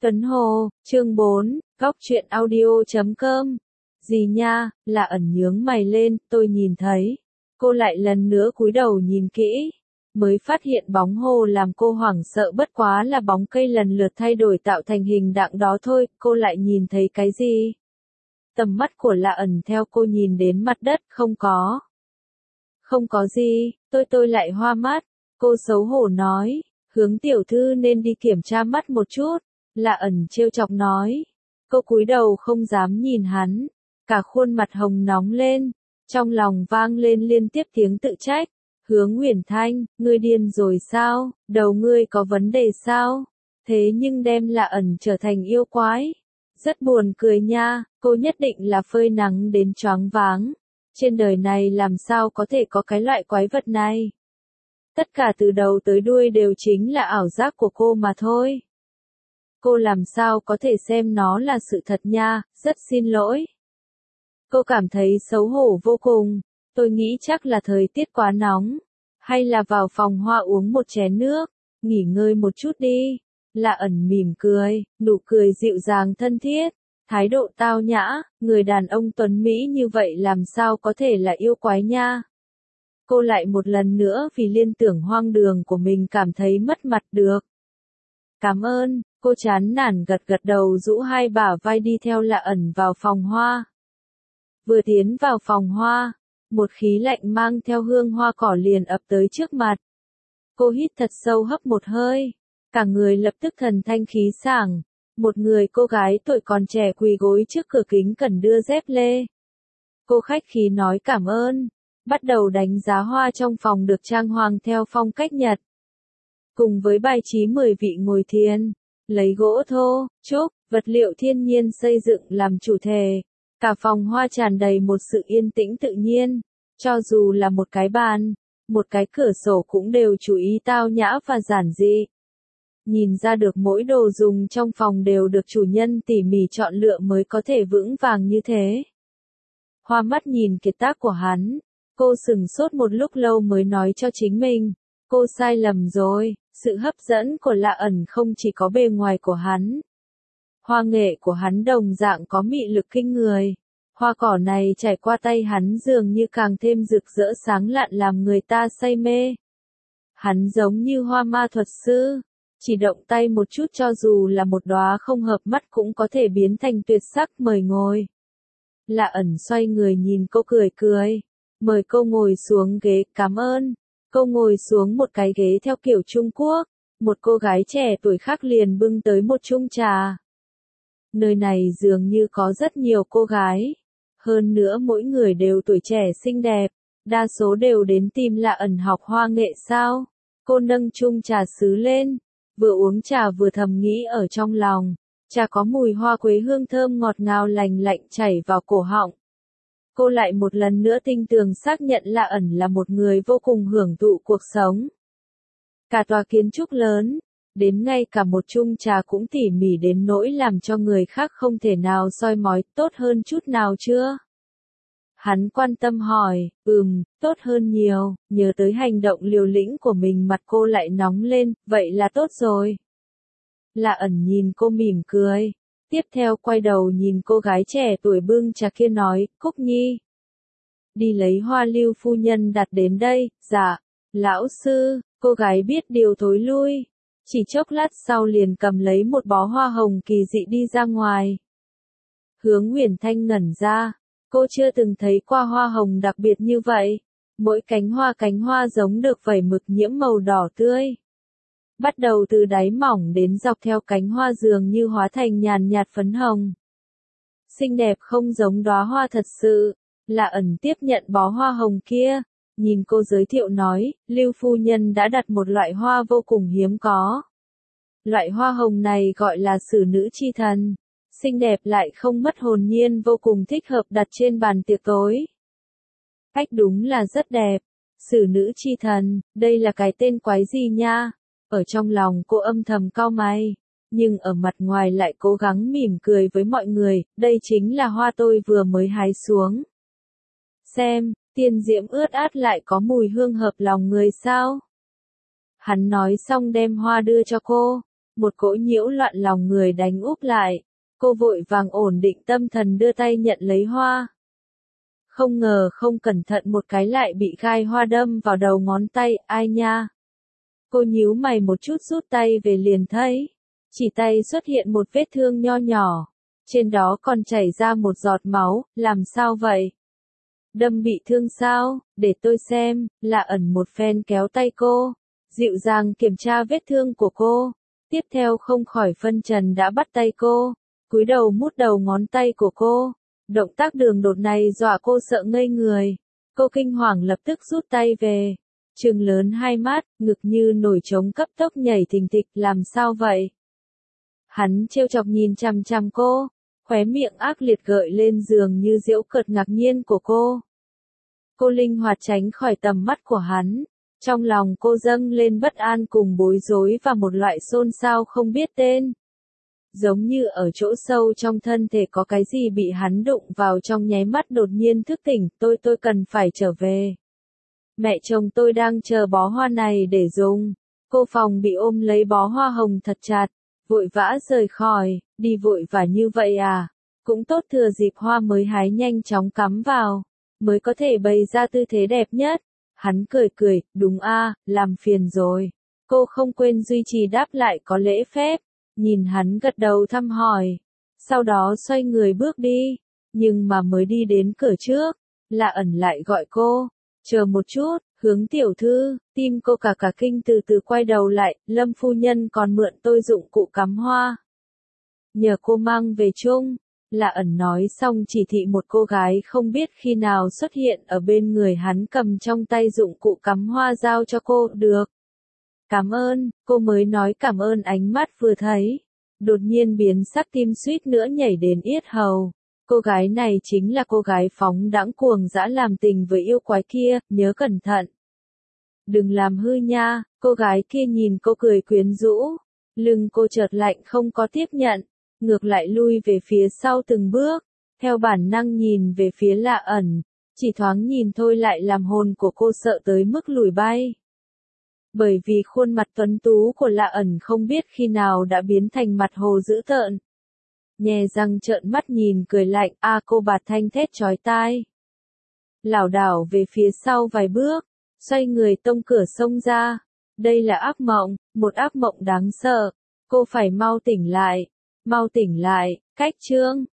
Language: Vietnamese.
Tuấn Hồ, chương 4, góc truyện audio.com. Gì nha, là ẩn nhướng mày lên, tôi nhìn thấy. Cô lại lần nữa cúi đầu nhìn kỹ. Mới phát hiện bóng hồ làm cô hoảng sợ bất quá là bóng cây lần lượt thay đổi tạo thành hình dạng đó thôi, cô lại nhìn thấy cái gì? Tầm mắt của Lạ Ẩn theo cô nhìn đến mặt đất, không có. Không có gì, tôi lại hoa mắt, cô xấu hổ nói, hướng tiểu thư nên đi kiểm tra mắt một chút. Lạ Ẩn trêu chọc nói. Cô cúi đầu không dám nhìn hắn, cả khuôn mặt hồng nóng lên, trong lòng vang lên liên tiếp tiếng tự trách. Hướng Uyển Thanh, ngươi điên rồi sao, đầu ngươi có vấn đề sao? Thế nhưng đem Lạ Ẩn trở thành yêu quái. Rất buồn cười nha, cô nhất định là phơi nắng đến choáng váng. Trên đời này làm sao có thể có cái loại quái vật này? Tất cả từ đầu tới đuôi đều chính là ảo giác của cô mà thôi. Cô làm sao có thể xem nó là sự thật nha, rất xin lỗi. Cô cảm thấy xấu hổ vô cùng, tôi nghĩ chắc là thời tiết quá nóng, hay là vào phòng hoa uống một chén nước, nghỉ ngơi một chút đi. Lạ Ẩn mỉm cười, nụ cười dịu dàng thân thiết, thái độ tao nhã, người đàn ông tuấn Mỹ như vậy làm sao có thể là yêu quái nha. Cô lại một lần nữa vì liên tưởng hoang đường của mình cảm thấy mất mặt được. Cảm ơn, cô chán nản gật gật đầu rũ hai bả vai đi theo Lạ Ẩn vào phòng hoa. Vừa tiến vào phòng hoa, một khí lạnh mang theo hương hoa cỏ liền ập tới trước mặt. Cô hít thật sâu hấp một hơi, cả người lập tức thần thanh khí sảng. Một người cô gái tuổi còn trẻ quỳ gối trước cửa kính cần đưa dép lê. Cô khách khí nói cảm ơn, bắt đầu đánh giá hoa trong phòng được trang hoàng theo phong cách Nhật. Cùng với bài trí 10 vị ngồi thiền, lấy gỗ thô, trúc, vật liệu thiên nhiên xây dựng làm chủ thể. Cả phòng hoa tràn đầy một sự yên tĩnh tự nhiên, cho dù là một cái bàn, một cái cửa sổ cũng đều chú ý tao nhã và giản dị. Nhìn ra được mỗi đồ dùng trong phòng đều được chủ nhân tỉ mỉ chọn lựa mới có thể vững vàng như thế. Hoa mắt nhìn kiệt tác của hắn, cô sửng sốt một lúc lâu mới nói cho chính mình, cô sai lầm rồi, sự hấp dẫn của Lạ Ẩn không chỉ có bề ngoài của hắn. Hoa nghệ của hắn đồng dạng có mị lực kinh người. Hoa cỏ này trải qua tay hắn dường như càng thêm rực rỡ sáng lạn làm người ta say mê. Hắn giống như hoa ma thuật sư, chỉ động tay một chút cho dù là một đóa không hợp mắt cũng có thể biến thành tuyệt sắc. Mời ngồi. Lạ Ẩn xoay người nhìn cô cười cười, mời cô ngồi xuống ghế. Cảm ơn. Cô ngồi xuống một cái ghế theo kiểu Trung Quốc, một cô gái trẻ tuổi khác liền bưng tới một chung trà. Nơi này dường như có rất nhiều cô gái, hơn nữa mỗi người đều tuổi trẻ xinh đẹp, đa số đều đến tìm Lạ Ẩn học hoa nghệ sao. Cô nâng chung trà sứ lên, vừa uống trà vừa thầm nghĩ ở trong lòng, trà có mùi hoa quế hương thơm ngọt ngào lành lạnh chảy vào cổ họng. Cô lại một lần nữa tinh tường xác nhận Lạ Ẩn là một người vô cùng hưởng thụ cuộc sống. Cả tòa kiến trúc lớn, đến ngay cả một chung trà cũng tỉ mỉ đến nỗi làm cho người khác không thể nào soi mói. Tốt hơn chút nào chưa? Hắn quan tâm hỏi. Tốt hơn nhiều. Nhớ tới hành động liều lĩnh của mình mặt cô lại nóng lên, vậy là tốt rồi. Lạ Ẩn nhìn cô mỉm cười, tiếp theo quay đầu nhìn cô gái trẻ tuổi bưng trà kia nói, Cúc Nhi, đi lấy hoa Lưu phu nhân đặt đến đây. Dạ, lão sư. Cô gái biết điều thối lui, chỉ chốc lát sau liền cầm lấy một bó hoa hồng kỳ dị đi ra ngoài. Hướng Uyển Thanh ngẩn ra, cô chưa từng thấy qua hoa hồng đặc biệt như vậy, mỗi cánh hoa giống được vẩy mực nhiễm màu đỏ tươi. Bắt đầu từ đáy mỏng đến dọc theo cánh hoa dường như hóa thành nhàn nhạt phấn hồng. Xinh đẹp không giống đóa hoa thật sự. Lạ Ẩn tiếp nhận bó hoa hồng kia, nhìn cô giới thiệu nói, Lưu phu nhân đã đặt một loại hoa vô cùng hiếm có. Loại hoa hồng này gọi là xử nữ chi thần, xinh đẹp lại không mất hồn nhiên, vô cùng thích hợp đặt trên bàn tiệc tối. Cách đúng là rất đẹp, xử nữ chi thần, đây là cái tên quái gì nha? Ở trong lòng cô âm thầm cau mày, nhưng ở mặt ngoài lại cố gắng mỉm cười với mọi người, đây chính là hoa tôi vừa mới hái xuống. Xem, tiên diễm ướt át lại có mùi hương hợp lòng người sao? Hắn nói xong đem hoa đưa cho cô, một cỗ nhiễu loạn lòng người đánh úp lại. Cô vội vàng ổn định tâm thần đưa tay nhận lấy hoa. Không ngờ không cẩn thận một cái lại bị gai hoa đâm vào đầu ngón tay, ai nha. Cô nhíu mày một chút rút tay về liền thấy. Chỉ tay xuất hiện một vết thương nho nhỏ. Trên đó còn chảy ra một giọt máu, làm sao vậy? Đâm bị thương sao? Để tôi xem, Lạ Ẩn một phen kéo tay cô. Dịu dàng kiểm tra vết thương của cô. Tiếp theo không khỏi phân trần đã bắt tay cô. Cúi đầu mút đầu ngón tay của cô. Động tác đường đột này dọa cô sợ ngây người. Cô kinh hoàng lập tức rút tay về. Trừng lớn hai mắt, ngực như nổi trống cấp tốc nhảy thình thịch, làm sao vậy? Hắn trêu chọc nhìn chằm chằm cô, khóe miệng ác liệt gợi lên giường như giễu cợt ngạc nhiên của cô. Cô linh hoạt tránh khỏi tầm mắt của hắn. Trong lòng cô dâng lên bất an cùng bối rối và một loại xôn xao không biết tên. Giống như ở chỗ sâu trong thân thể có cái gì bị hắn đụng vào trong nháy mắt đột nhiên thức tỉnh, tôi cần phải trở về. Mẹ chồng tôi đang chờ bó hoa này để dùng. Cô phòng bị ôm lấy bó hoa hồng thật chặt, vội vã rời khỏi, đi vội vã như vậy à? Cũng tốt thừa dịp hoa mới hái nhanh chóng cắm vào, mới có thể bày ra tư thế đẹp nhất. Hắn cười, đúng a, làm phiền rồi. Cô không quên duy trì đáp lại có lễ phép, nhìn hắn gật đầu thăm hỏi, sau đó xoay người bước đi, nhưng mà mới đi đến cửa trước, Lạ Ẩn lại gọi cô, chờ một chút, Hướng tiểu thư, tim cô cả kinh từ từ quay đầu lại, Lâm phu nhân còn mượn tôi dụng cụ cắm hoa. Nhờ cô mang về chung. Lạ Ẩn nói xong chỉ thị một cô gái không biết khi nào xuất hiện ở bên người hắn cầm trong tay dụng cụ cắm hoa giao cho cô, được. Cảm ơn, cô mới nói cảm ơn ánh mắt vừa thấy. Đột nhiên biến sắc tim suýt nữa nhảy đến yết hầu. Cô gái này chính là cô gái phóng đãng cuồng dã làm tình với yêu quái kia, nhớ cẩn thận. Đừng làm hư nha, cô gái kia nhìn cô cười quyến rũ. Lưng cô chợt lạnh không có tiếp nhận, ngược lại lui về phía sau từng bước, theo bản năng nhìn về phía Lạ Ẩn, chỉ thoáng nhìn thôi lại làm hồn của cô sợ tới mức lùi bay. Bởi vì khuôn mặt tuấn tú của Lạ Ẩn không biết khi nào đã biến thành mặt hồ dữ tợn. Nhè răng trợn mắt nhìn cười lạnh, cô bạt thanh thét chói tai. Lảo đảo về phía sau vài bước, xoay người tông cửa xông ra. Đây là ác mộng, một ác mộng đáng sợ. Cô phải mau tỉnh lại, cách chương.